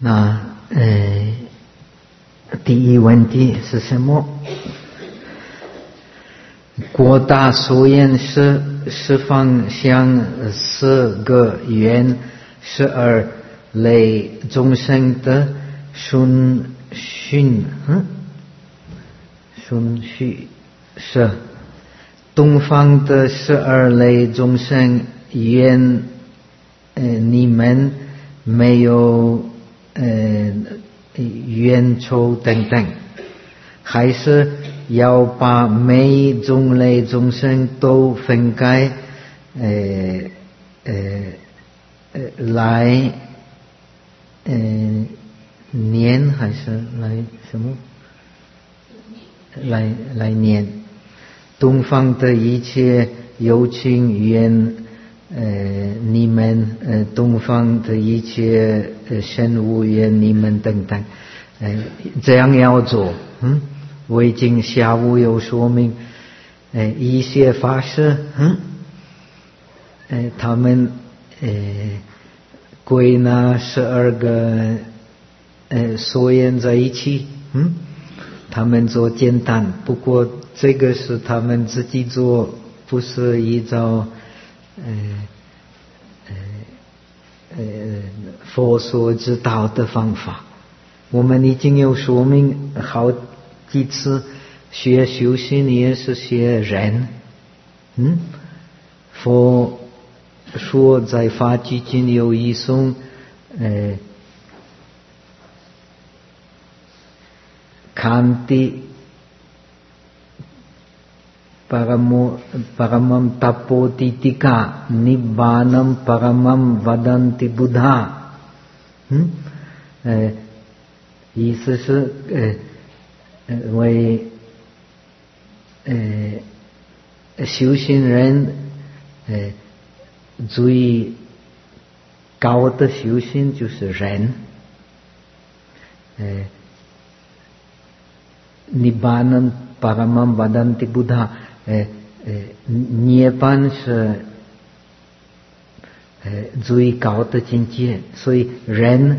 那第一问题是什么？果大所言是方向4个缘12类众生的顺序是东方的12类众生缘你们没有缘仇等等，还是要把每种类众生都分开来念，还是来什么？来念东方的一切有情缘你们东方的一切生物缘你们等等，这样要做。我已经下午有说明，一些法师他们归纳12个所言在一起，他们做简单，不过这个是他们自己做，不是依照佛所知道的方法。我们已经有说明好几次，学修行也是学人。佛说在法句经有一颂Khanti Paramam Tapotitika Nibbanam Paramam Vadanti Buddha。意思是为修行人最高的修行就是忍。Nibbanam Paramam Vadanti Buddha， 涅槃是最高的境界，所以人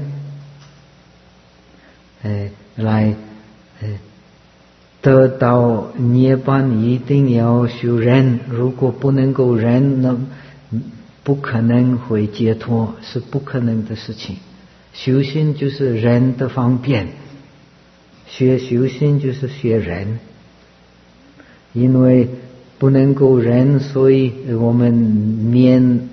来得到涅槃一定要修忍，如果不能够忍，那不可能会解脱，是不可能的事情。修行就是忍的方便，学修行就是学忍，因为不能够忍，所以我们念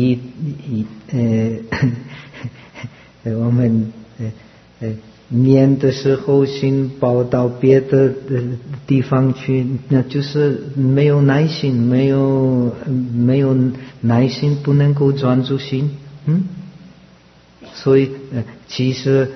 我们念的时候心跑到别的地方去，那就是没有耐心，没有耐心不能够专注心。所以其实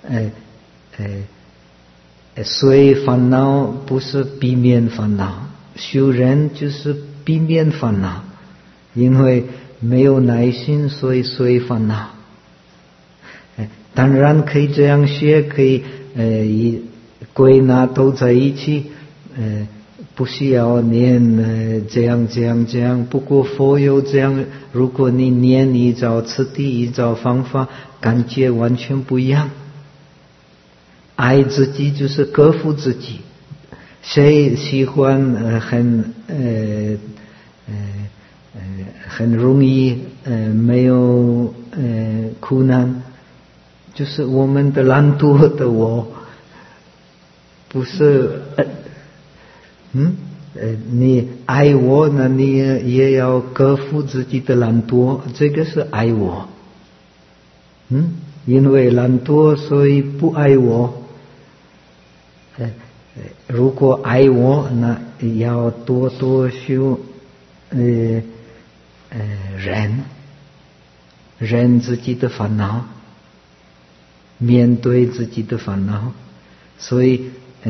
随烦恼不是避免烦恼，修忍就是避免烦恼，因为没有耐心，所以随烦恼。当然可以这样学，可以归纳都在一起，不需要念这样。不过佛有这样，如果你念依照次第，依照方法，感觉完全不一样。爱自己就是克服自己，谁喜欢很容易没有苦难，就是我们的懒惰的我，不是你爱我，那你也要克服自己的懒惰，这个是爱我。因为懒惰，所以不爱我。如果爱我，那要多多修忍自己的烦恼，面对自己的烦恼。所以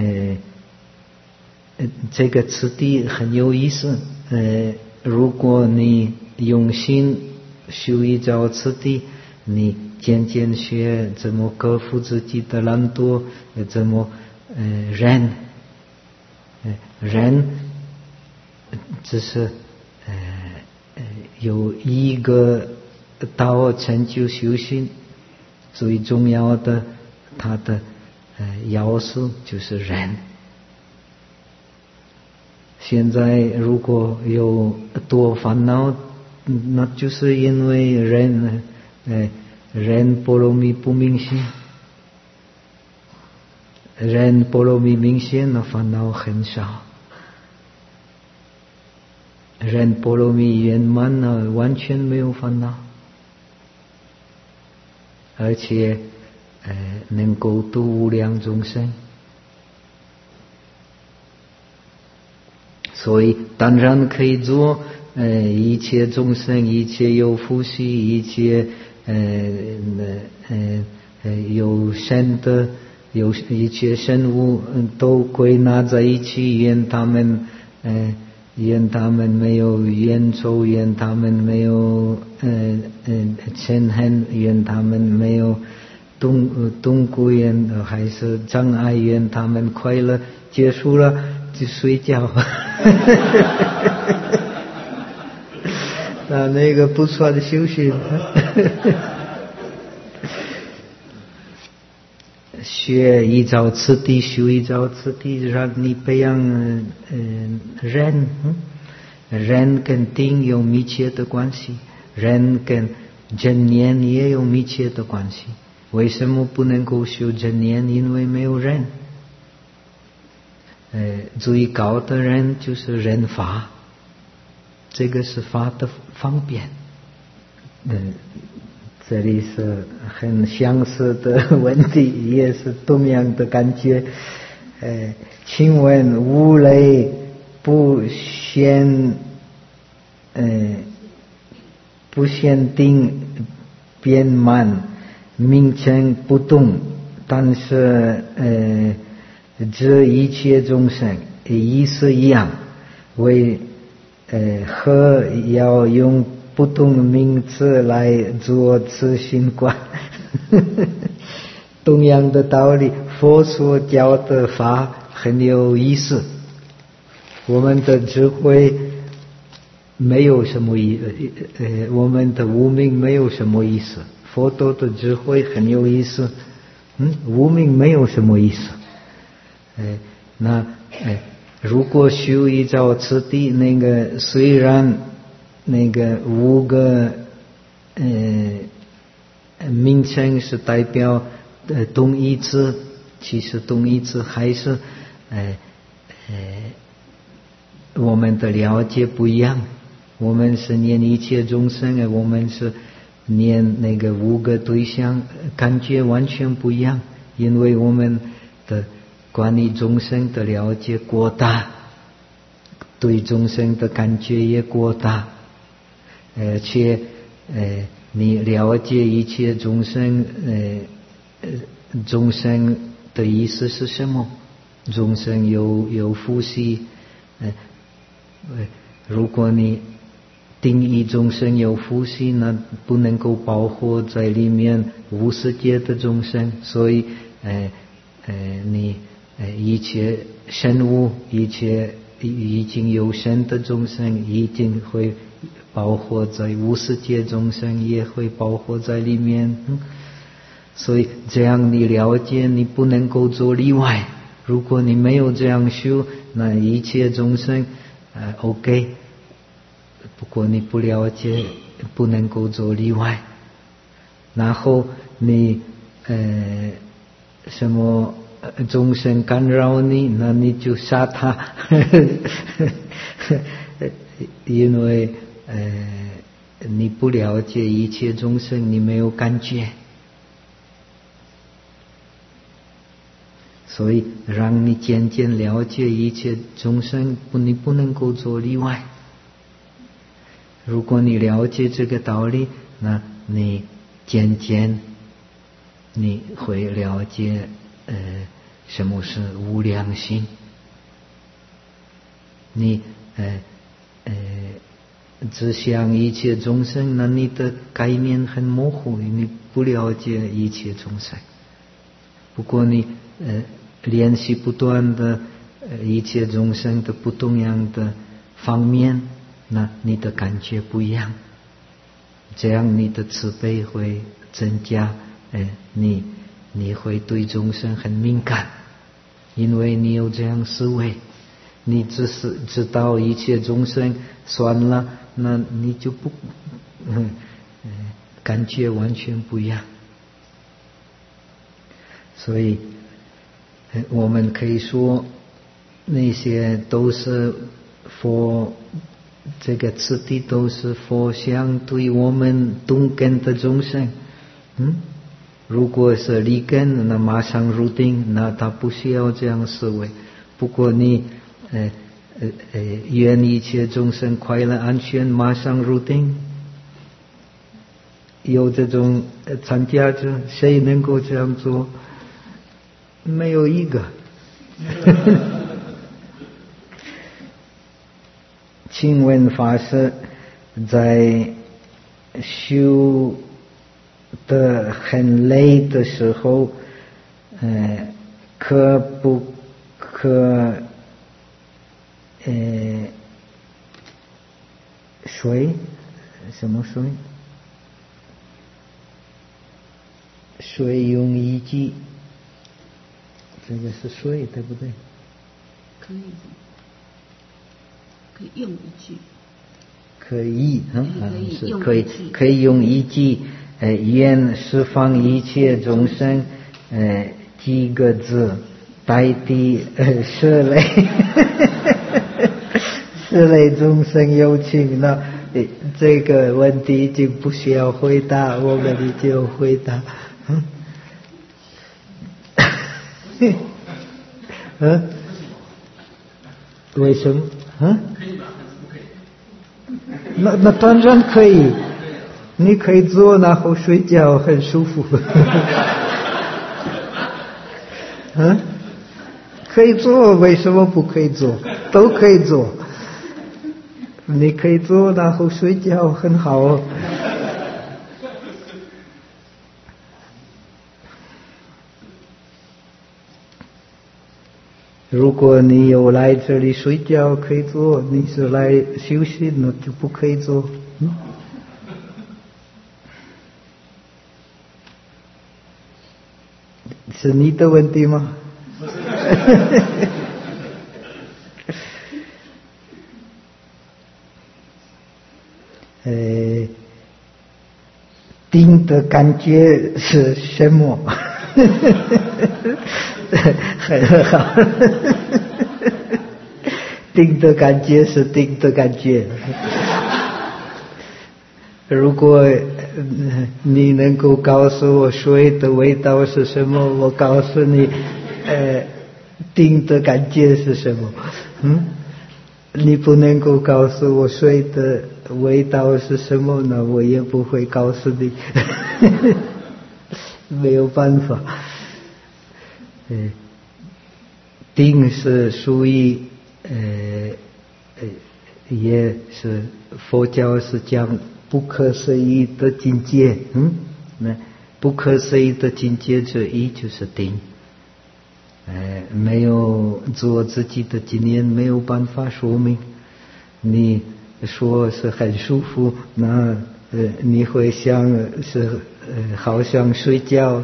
这个次第很有意思。如果你用心修一照次第，你渐渐学怎么克服自己的懒惰，怎么忍只是有一个道成就修行， 最重要的它的要素就是人。现在如果有多烦恼，那就是因为人波罗蜜不明显，人波罗蜜明显，那烦恼很少。人波罗蜜圆满了，完全没有烦恼，而且能够度无量众生。所以当然可以做一切众生，一切有福系，一切有生的一切生物都归纳在一起，愿他们没有冤仇，愿他们没有嗔恨，愿他们没有痛苦，愿还是障碍，愿他们快乐。结束了就睡觉。那个不算修行。学依照次第，修依照次第，让你培养人跟定有密切的关系，人跟正念也有密切的关系。为什么不能够修正念？因为没有人。最高的人就是人法，这个是法的方便。这里是很相似的问题，也是同样的感觉。请问无类不限定变满，名称不动，但是这一切众生意思一样，为何要用不同的名词来做此心观？同样的道理，佛所教的法很有意思。我们的智慧没有什么我们的无明没有什么意思。佛陀的智慧很有意思，无明没有什么意思。如果修依照次第，那个虽然那个5个名称是代表同义词，其实同义词还是我们的了解不一样。我们是念一切众生，我们是念那个5个对象，感觉完全不一样，因为我们的关于众生的了解过大，对众生的感觉也过大，而且你了解一切众生，众生的意思是什么？众生有福系，如果你定义众生有福系，那不能够包括在里面无世界的众生，所以你一切生物，一切已经有生的众生，一定会包括在无世界众生，也会包括在里面。所以这样你了解，你不能够做例外。如果你没有这样修，那一切众生OK， 不过你不了解，不能够做例外。然后你什么众生干扰你，那你就杀他。因为你不了解一切众生，你没有感觉，所以让你渐渐了解一切众生，你不能够做例外。如果你了解这个道理，那你渐渐你会了解什么是无量心。你只想一切众生，那你的概念很模糊，你不了解一切众生。不过你练习不断的一切众生的不同样的方面，那你的感觉不一样，这样你的慈悲会增加， 你会对众生很敏感，因为你有这样思维，你只是知道一切众生算了，那你就不感觉完全不一样。所以我们可以说那些都是佛，这个次第都是佛相对我们动根的众生。如果是离根，那马上入定，那他不需要这样思维。不过你愿一切众生快乐安全，马上入定，有这种参加者，谁能够这样做？没有一个。请问法师，在修得很累的时候，可不可睡？什么睡？睡用一剂，这个是睡，对不对？ 可以用一句。 可以，可以用一句，愿十方一切众生，几个字代替舍类，舍类众生有情。那这个问题已经不需要回答，我们就回答。为什么？那当然可以，你可以做，然后睡觉很舒服。可以做，为什么不可以做？都可以做。你可以做，然后睡觉很好哦。如果你有来这里睡觉可以做，你是来休息那就不可以做。是你的问题吗？定的感觉是什么？很好，定的感觉是定的感觉。如果你能够告诉我水的味道是什么，我告诉你定的感觉是什么。你不能够告诉我水的味道是什么，那我也不会告诉你。没有办法。定是属于也是佛教是讲不可思议的境界。那不可思议的境界之一就是定。没有做自己的经验，没有办法说明。你说是很舒服，那你会想是好像睡觉。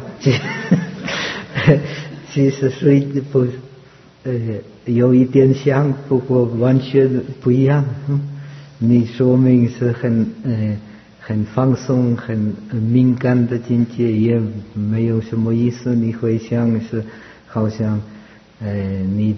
其实睡不有一点像，不过完全不一样。你说明是很放松、很敏感的境界，也没有什么意思。你会想是好像你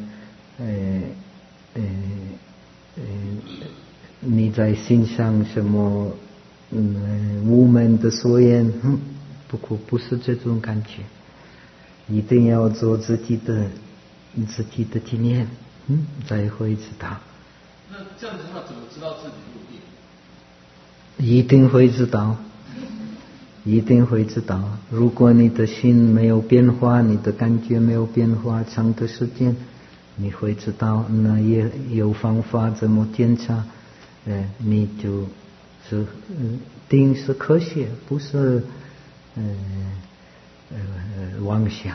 在欣赏什么无门的所言。不过不是这种感觉。一定要做自己的经验，才会知道。 那这样子的话，怎么知道自己入定？ 一定会知道，一定会知道。如果你的心没有变化，你的感觉没有变化，长的时间，你会知道。那也有方法怎么检查？你就是定是科学，不是妄想。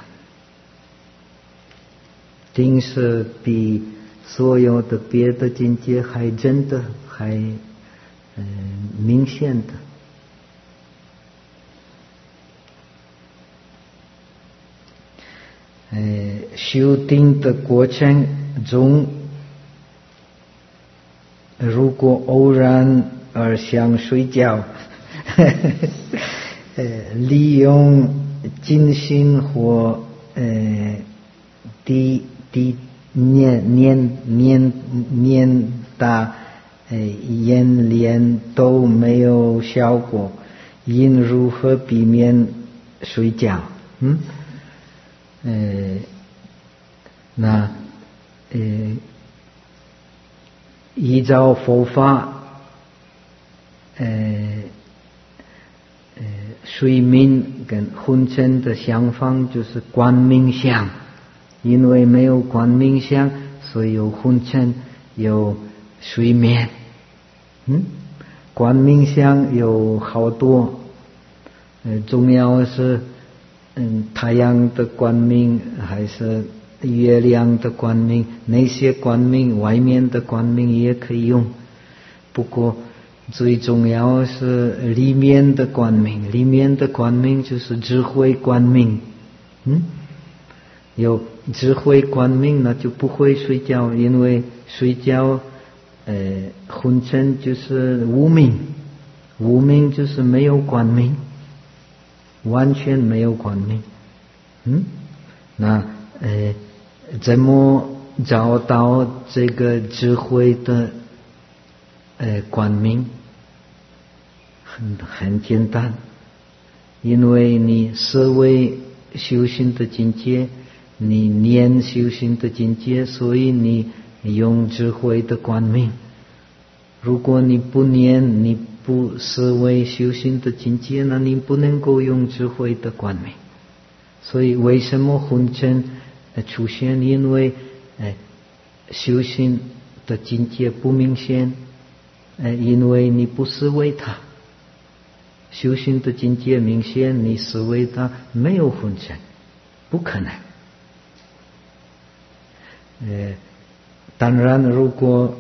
定是比所有的别的境界还真的，还明显的。 修定的过程中，如果偶然而想睡觉，利用静心或念打演练都没有效果，应如何避免睡觉？依照佛法，睡眠跟昏沉的相反就是观冥想，因为没有观冥想，所以有昏沉，有睡眠。观冥想有好多，重要是太阳的观冥还是月亮的观冥，那些观冥外面的观冥也可以用，不过最重要是里面的观冥，里面的观冥就是智慧观冥。有智慧观冥那就不会睡觉，因为睡觉昏沉就是无明，无明就是没有观冥，完全没有观冥。怎么找到这个智慧的观冥？很简单，因为你思维修行的境界，你念修行的境界，所以你用智慧的观冥。如果你不念，你不思维修行的境界，那你不能够用智慧的观冥。所以为什么昏沉出现？因为修行的境界不明显，因为你不思维它。修行的境界明显，你思维它没有昏沉，不可能。当然如果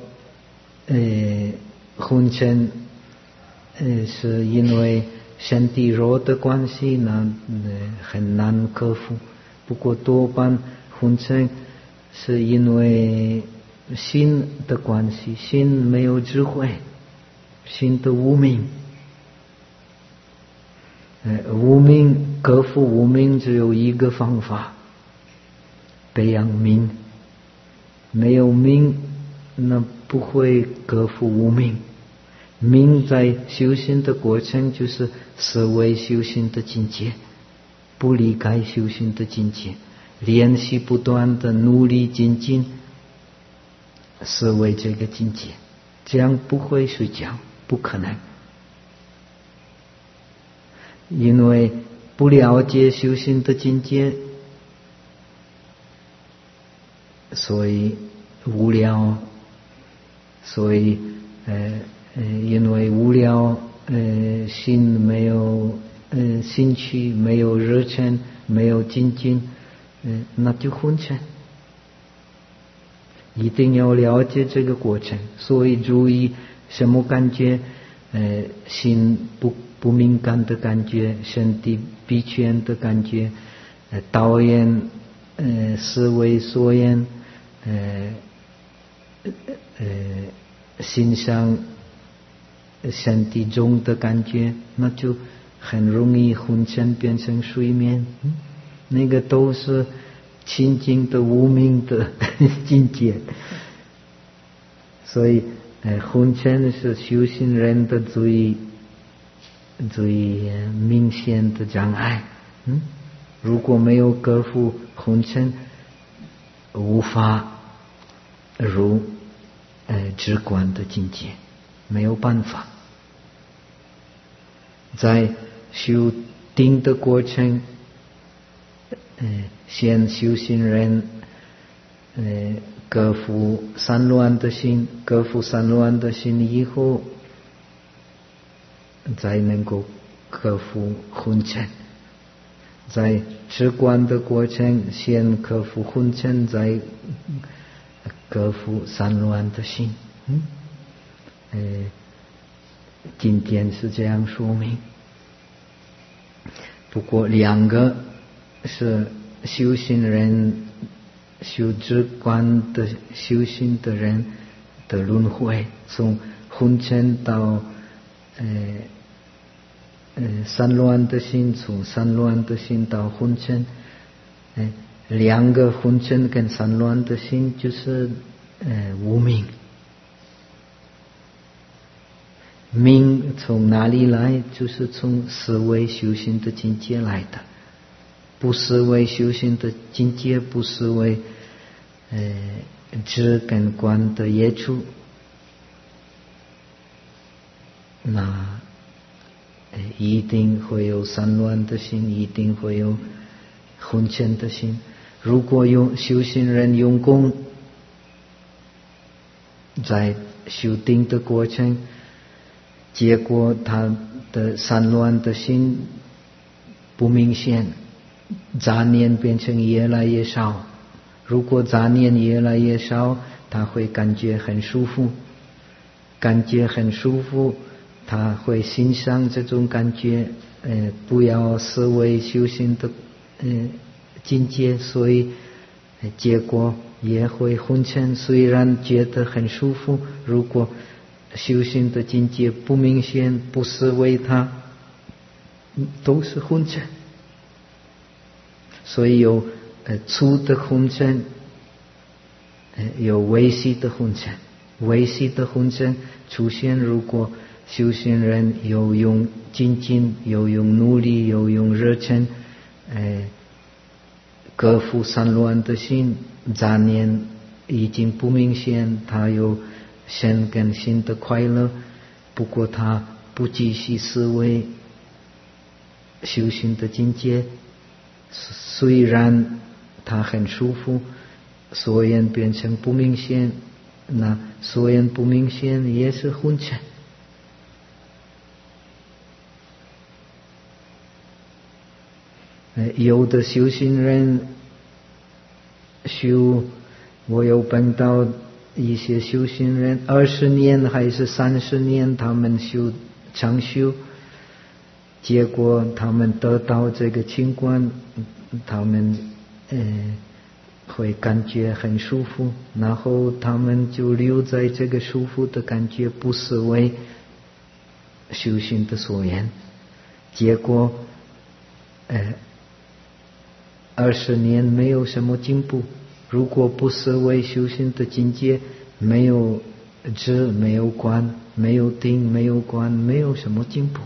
昏沉是因为身体弱的关系，那很难克服。不过多半昏沉是因为心的关系，心没有智慧，心的无明。无明，克服无明只有一个方法，培养明。没有明，那不会克服无明。明在修行的过程就是思维修行的境界，不离开修行的境界，练习不断的努力精进，思维这个境界，这样不会睡觉，不可能。因为不了解修行的境界，所以无聊，所以因为无聊，心没有兴趣，没有热忱，没有精进，那就昏沉。一定要了解这个过程，所以注意什么感觉，心不敏感的感觉，身体疲倦的感觉，导演思维所言，欣赏身体中的感觉，那就很容易昏沉变成睡眠。那个都是清净的无明的境界。所以昏沉是修行人的最明显的障碍。如果没有克服昏沉，无法入直观的境界，没有办法。在修定的过程，先修行人克服散乱的心，克服散乱的心以后，才能够克服昏沉。在直观的过程，先克服昏沉，再克服散乱的心。今天是这样说明。不过两个是修行人、修止观的修行的人的轮回，从昏沉到散乱的心，从散乱的心到昏沉，两个昏沉跟散乱的心就是无明。明从哪里来？就是从思维修行的境界来的。不思维修行的境界，不思维知跟观的业处，那一定会有散乱的心，一定会有昏沉的心。如果修行人用功，在修定的过程，结果他的散乱的心不明显，杂念变成越来越少。如果杂念越来越少，他会感觉很舒服，感觉很舒服，他会欣赏这种感觉，不要思维修行的境界，所以结果也会昏沉。虽然觉得很舒服，如果修行的境界不明显，不思维它，都是昏沉。所以有粗的昏沉，有微细的昏沉。微细的昏沉出现，如果修行人有用精进，有用努力，有用热忱，克服散乱的心，杂念已经不明显，他有身跟心的快乐，不过他不继续思维修行的境界，虽然他很舒服，所缘变成不明显，那所缘不明显也是昏沉。有的修行人修，我有碰到一些修行人20年还是30年，他们常修，结果他们得到这个情况，他们会感觉很舒服，然后他们就留在这个舒服的感觉，不思维修行的所缘，结果20年没有什么进步。如果不思维修行的境界，没有知，没有观，没有定，没有观，没有什么进步。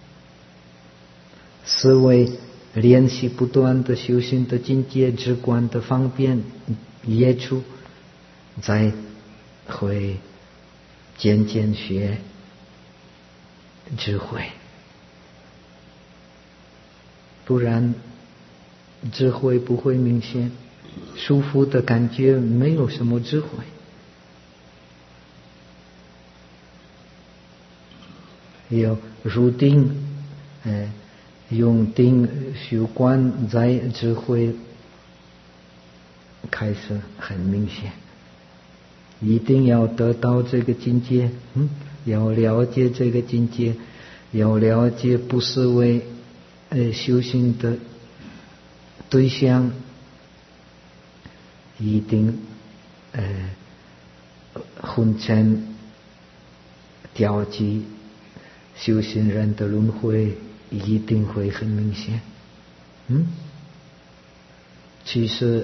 思维练习不断的修行的境界，知观的方便业处，才会渐渐学智慧。不然智慧不会明显，舒服的感觉没有什么智慧。要入定，用定修观，在智慧开始很明显。一定要得到这个境界，要了解这个境界，要了解不思维修行的对象，一定昏沉掉击修行人的轮回一定会很明显。其实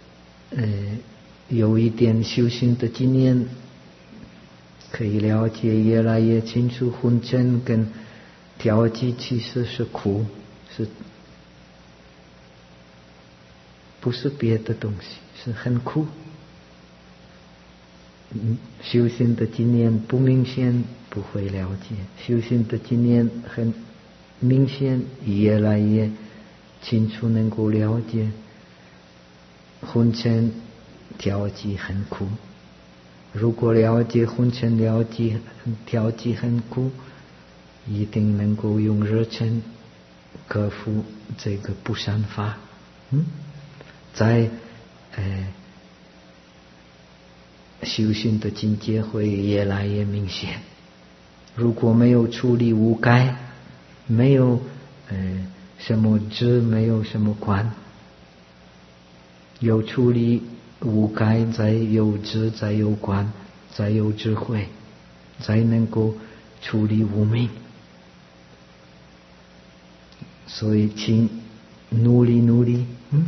有一点修行的经验，可以了解越来越清楚，昏沉跟调剂其实是苦，不是别的东西，是很苦。修行的经验不明显不会了解，修行的经验很明显，越来越清楚能够了解。昏沉调剂很苦，如果了解昏沉调剂很苦，一定能够用热忱克服这个不善法。在修行的境界会越来越明显。如果没有处理无盖，没有什么知，没有什么观， 有处理无盖，再有智，再有观，再有智慧，才能够处理无明。所以请努力。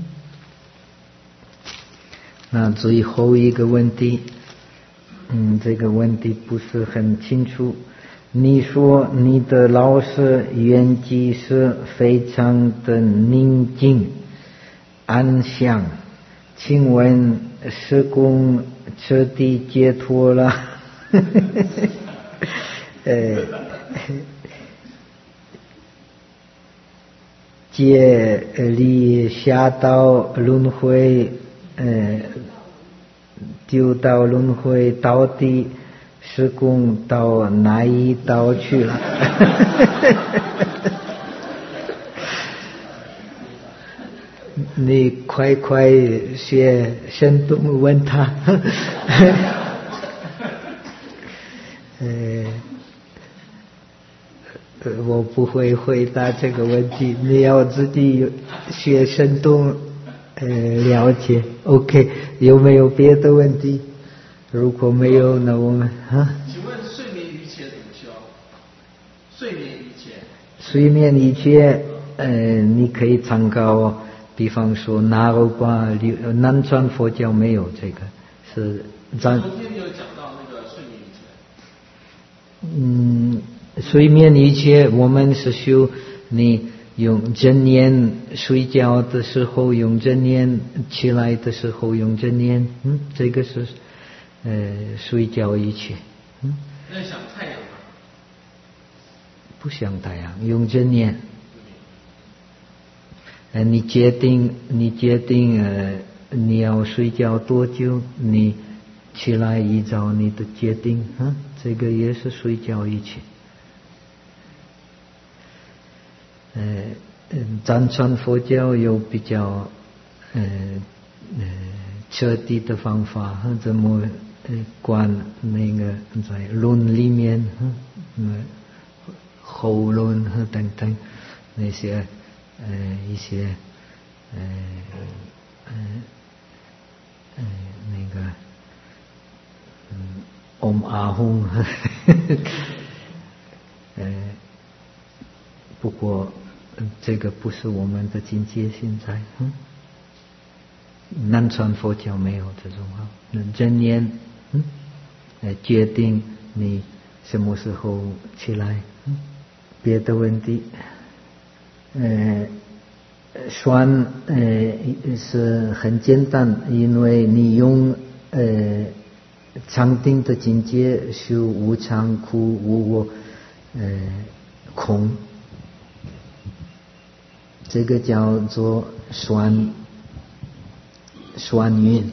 那最后一个问题，这个问题不是很清楚。你说你的老师圆寂是非常的宁静安详，请问师公彻底解脱了？解离下道轮回，丢到轮回，到底师公到哪一道去了？你快学神动问他。我不会回答这个问题，你要自己学神动了解。OK， 有没有别的问题？如果没有，那我们请问睡眠瑜伽怎么修？睡眠瑜伽。 睡眠瑜伽，你可以参考，比方说纳罗巴南传佛教没有这个，是昨天你有讲到那个睡眠瑜伽。 睡眠瑜伽我们是修你用正念，睡觉的时候用正念，起来的时候用正念，这个是睡觉瑜伽。 那想太阳吗？ 不想太阳，用正念。你决定你要睡觉多久，你起来依照你的决定，这个也是睡觉瑜伽。藏传佛教有比较彻底的方法，怎么观那个在轮里面，喉轮等等那些一些那个阿吽，不过这个不是我们的境界，现在南传佛教没有这种正念，决定你什么时候起来。别的问题，算是很简单，因为你用禅定的境界修无常苦无我空，这个叫做算运。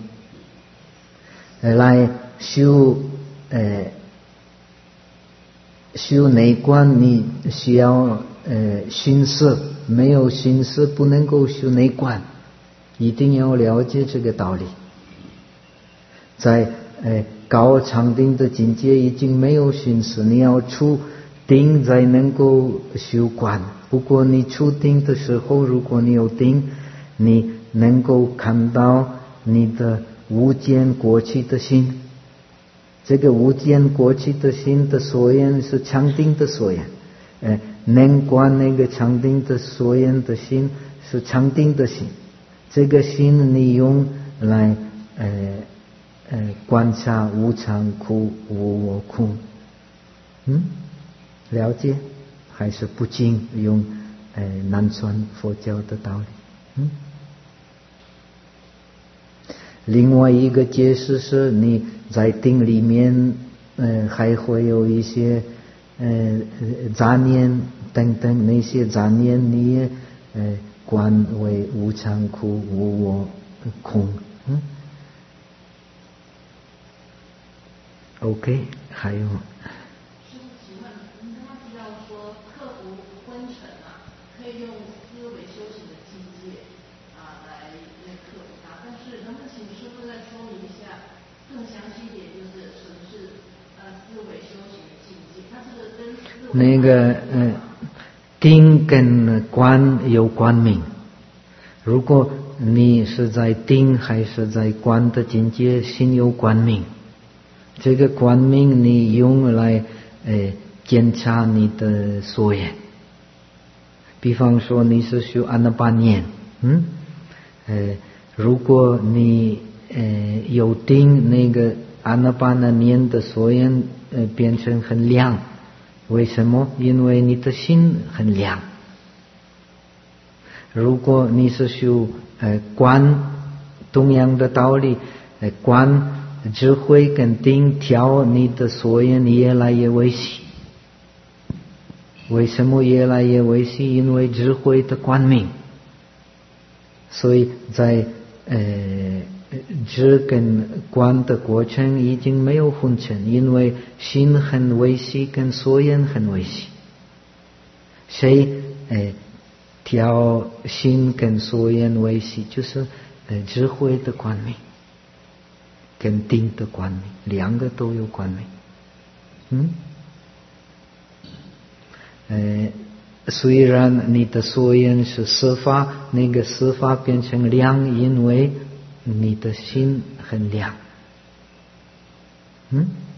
来修内观，你需要熏色，没有熏色不能够修内观，一定要了解这个道理。在高禅定的境界已经没有熏色，你要出定才能够修观。不过你出定的时候，如果你有定，你能够看到你的无间过去的心，这个无间过去的心的所缘是禅定的所缘，能观那个禅定的所缘的心是禅定的心，这个心你用来观察无常苦无我空，了解还是不尽用南传佛教的道理。另外一个解释是你在定里面还会有一些杂念等等，那些杂念你也观为无常苦无我空。OK， 还有请问您刚刚提到说克服昏沉可以用思维修行的境界来克服它，但是能不能请师父再说明一下更详细一点，就是什么是思维修行的境界？它这个跟思维那个定跟观有关名， 如果你是在定还是在观的境界，心有观明，这个观明你用来检查你的所缘。比方说你是修阿那巴念，如果你有定，那个阿那巴那念的所缘变成很亮，为什么？因为你的心很亮。如果你是修观，同样的道理，观智慧跟定调你的所缘越来越微细。为什么越来越微细？因为智慧的观明。所以在智跟观的过程已经没有混成，因为心很微细跟所缘很微细。谁调心跟所缘微细，就是智慧的观明跟定的观明，两个都有观明。虽然你的所缘是色法，那个色法变成亮，因为你的心很亮。 对，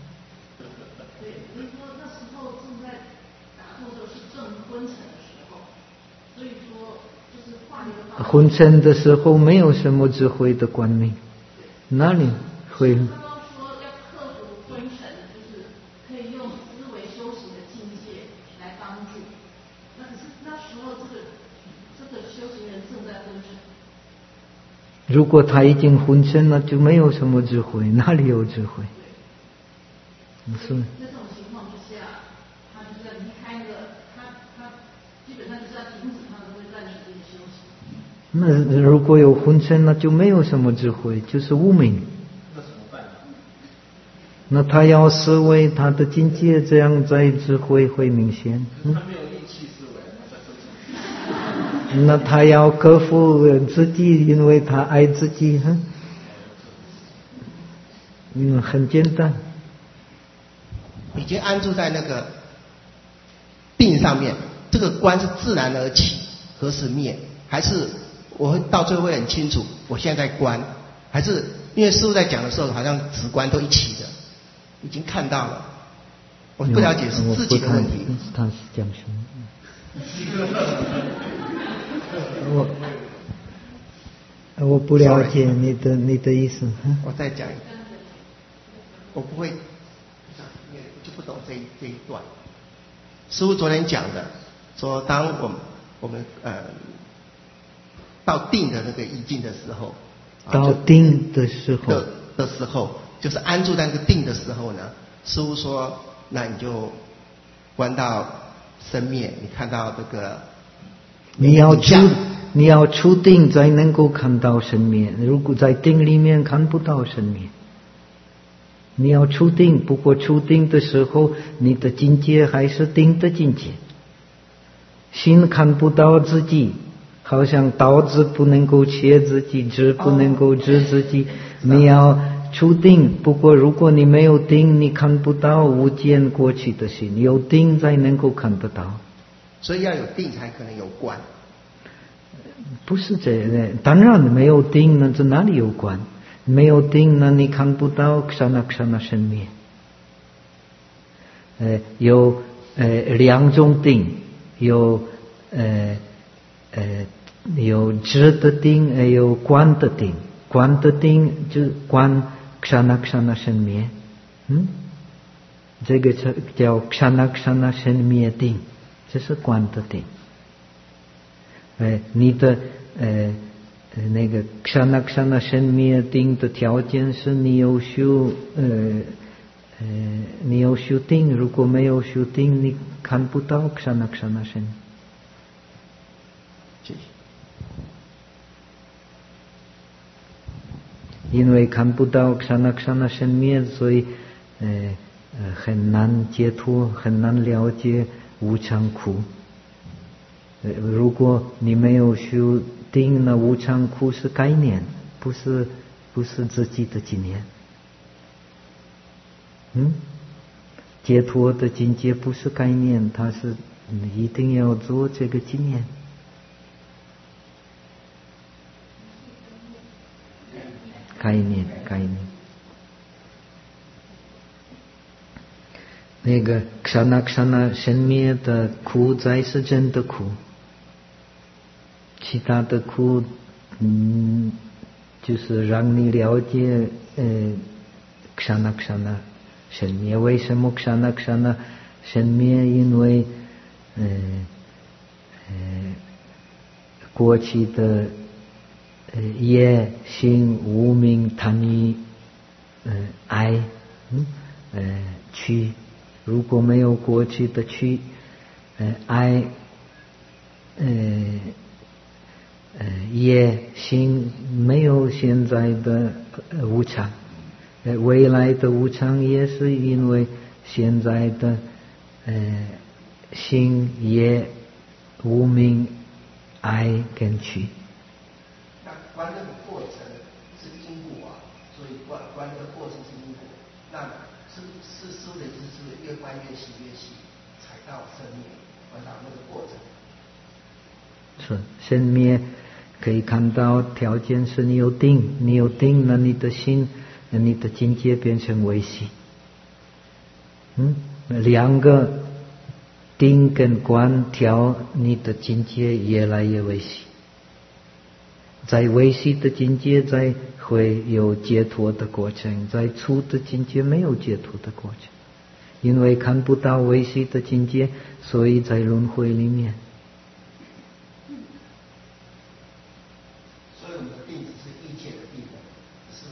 您说那时候正在打坐的是正昏沉的时候，所以说就是换一个方法。 昏沉的时候没有什么智慧的观明，哪里会？ 刚刚说要克服昏沉，就是可以用思维修行的境界来帮助。那可是那时候这个修行人正在昏沉。 如果他已经昏沉了，就没有什么智慧，哪里有智慧？是。 在这种情况之下，他就是要离开那个，他基本上就是要停止他的这个暂时的修行。 那如果有昏沉，那就没有什么智慧，就是无明。 那怎么办？ 那他要思维他的境界，这样在智慧会明显。 他没有力气思维，他在那他要克服自己，因为他爱自己。很简单。 已经安住在那个定上面，这个观是自然而起，何时灭？还是我会到最后会很清楚，我现在在观，还是因为师父在讲的时候，好像直观都一起的，已经看到了。我不了解是自己的问题。 他是讲什么？我不了解你的意思。 我再讲一个，我不会。就不懂这一段。师父昨天讲的，说当我们到定的那个意境的时候， 到定的时候的时候，就是安住在那个定的时候呢，师父说，那你就观到生灭，你看到这个， 你要出定才能够看到生灭，如果在定里面看不到生灭。你要出定，不过出定的时候，你的境界还是定的境界。心看不到自己，好像刀子不能够切自己，指不能够指自己。你要出定，不过如果你没有定，你看不到无间过去的心，有定才能够看得到。 所以要有定才可能有观。 不是这样，当然没有定，那这哪里有观？没有定，那你看不到刹那刹那生灭。有两种定，有知的定，有观的定。观的定就是观刹那刹那生灭，这个叫刹那刹那生灭定，这是观的定。你的那个刹那刹那生灭定的条件是你有修定，如果没有修定，你看不到刹那刹那生。 谢谢。 因为看不到刹那刹那生灭，所以很难解脱，很难了解无常苦。如果你没有修定，那无常苦是概念，不是自己的经验。解脱的境界不是概念，它是一定要做这个经验。 概念。那个ksana生灭的苦才是真的苦，其他的苦，就是让你了解ksana生灭。为什么ksana生灭？因为过去的业行无明贪欲爱取，如果没有过去的取爱业行，没有现在的无常，未来的无常也是因为现在的行业无明爱跟取。 那观那个过程是因果啊，所以观那个过程是因果。那师父的意思是越观越细，才到生灭，观到那个过程。 是生灭可以看到条件是你有定，那你的心，你的境界变成微细。两个定跟观调，你的境界越来越微细。在微细的境界，才会有解脱的过程；在粗的境界没有解脱的过程，因为看不到微细的境界，所以在轮回里面。 所以我们的定只是欲界的定，是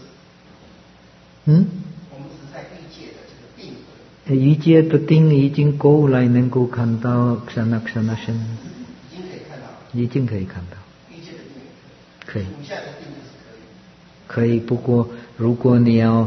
我们只在欲界的这个定。 欲界的定已经够来能够看到ksana生，已经可以看到。 欲界的定可以。 现在的定是可以，不过如果你要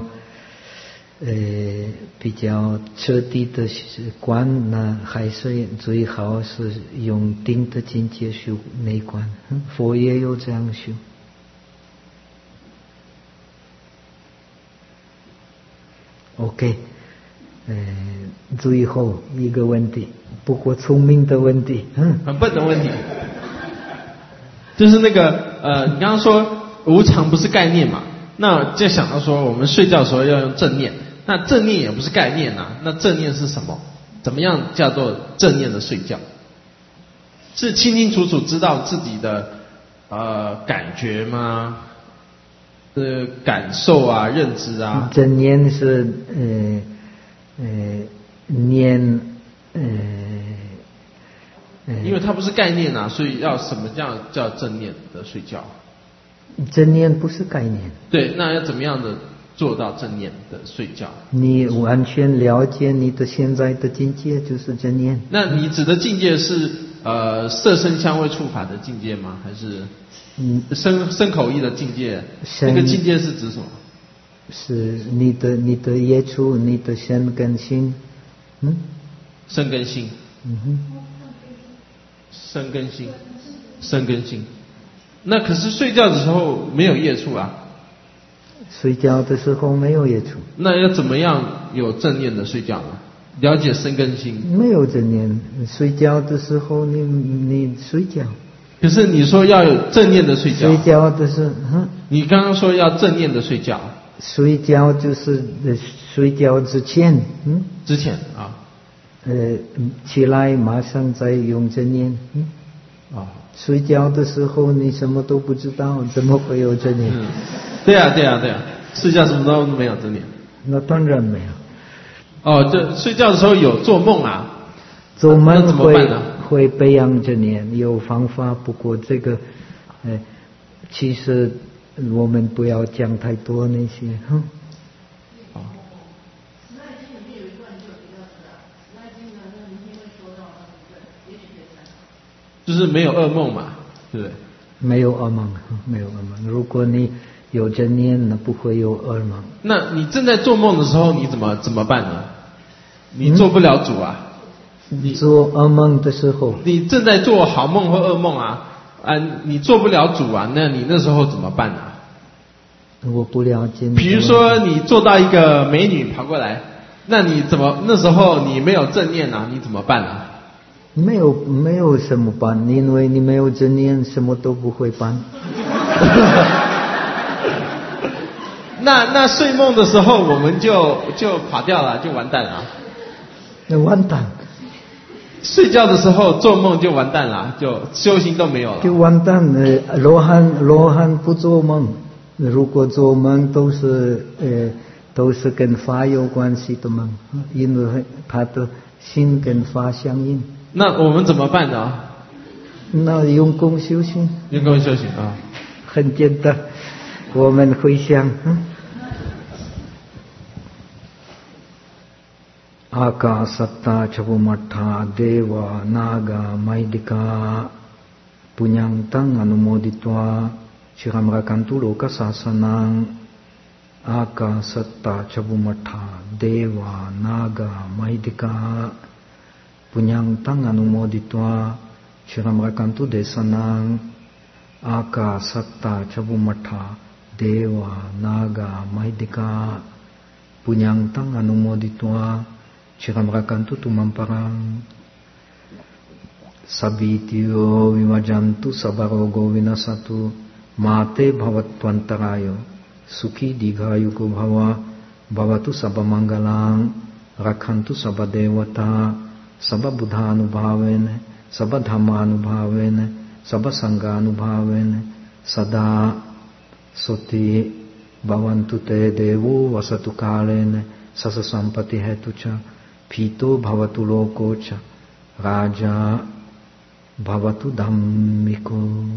比较彻底的观，那还是最好是用定的境界修内观。佛也有这样修。OK，最后一个问题，不过聪明的问题， 很笨的问题，就是那个你刚刚说无常不是概念嘛？那就想到说我们睡觉的时候要用正念，那正念也不是概念啊，那正念是什么？怎么样叫做正念的睡觉？是清清楚楚知道自己的感觉吗？感受啊，认知啊。 正念是念因为它不是概念啊，所以要什么叫正念的睡觉？ 正念不是概念。 对，那要怎么样的做到正念的睡觉？ 你完全了解你的现在的境界就是正念。 那你指的境界是色声香味触法的境界吗？还是身口意的境界？那个境界是指什么？ 是你的业处，你的身跟心。 身跟心。身跟心。那可是睡觉的时候没有业处啊。 睡觉的时候没有业处。 那要怎么样有正念的睡觉呢？了解身跟心。 没有正念，睡觉的时候你睡觉。 可是你说要有正念的睡觉。 睡觉的是你刚刚说要正念的睡觉。 睡觉就是睡觉之前。 之前啊。 起来马上再用正念。睡觉的时候你什么都不知道，怎么会有正念？ 对啊，睡觉什么都没有正念。 那当然没有。 这睡觉的时候有做梦啊。 做梦会培养正念，有方法，不过这个其实我们不要讲太多那些。 就是没有噩梦嘛，对不对？ 没有噩梦。如果你有正念，那不会有噩梦。 那你正在做梦的时候，你怎么办呢？你做不了主啊。 你做噩梦的时候， 你正在做好梦或噩梦啊，你做不了主啊，那你那时候怎么办啊？ 我不了解。 比如说你做到一个美女跑过来，那你那时候你没有正念啊，你怎么办啊？ 没有什么办，因为你没有正念，什么都不会办。 那睡梦的时候我们就垮掉了，就完蛋了。 那完蛋。 睡觉的时候做梦就完蛋了，就修行都没有了。 就完蛋了。罗汉不做梦，如果做梦都是跟法有关系的梦，因为他的心跟法相应。 那我们怎么办呢？ 那用功修行。 用功修行啊， 很简单，我们回想。Akasata Chavumattha Deva Naga Maidika Punyantang Anumoditva Chiram Rakantu Loka Sasanang Akasata Chavumattha Deva Naga Maidika Punyantang Anumoditva Chiram Rakantu Desanang Akasata Chavumattha Deva Naga Maidika Punyantang Anumoditva Chiram Rakantu Tumamparang Sabityo Vimajantu Sabarogo Vinasatu Mate Bhavatvantarayo Sukhi Digayuko Bhava Bhavatu Sabamangalang Rakhantu Sabadevata Sababudhanubhavene Sabadhammanubhavene Sabasanganubhavene Sada Soti Bhavantu Te Devo Vasatu Kalene Sasa Sampati Hetucha Pito Bhavatu Lokocha Raja Bhavatu Dhammiko。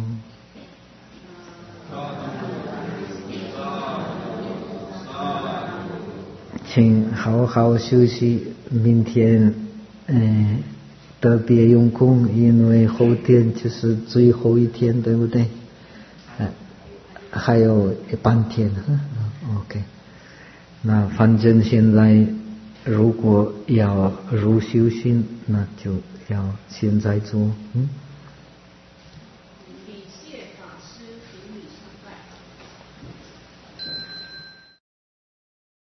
请好好休息，明天特别用功，因为后天就是最后一天，对不对？还有半天，OK。那反正现在如果要入修行，那就要现在做，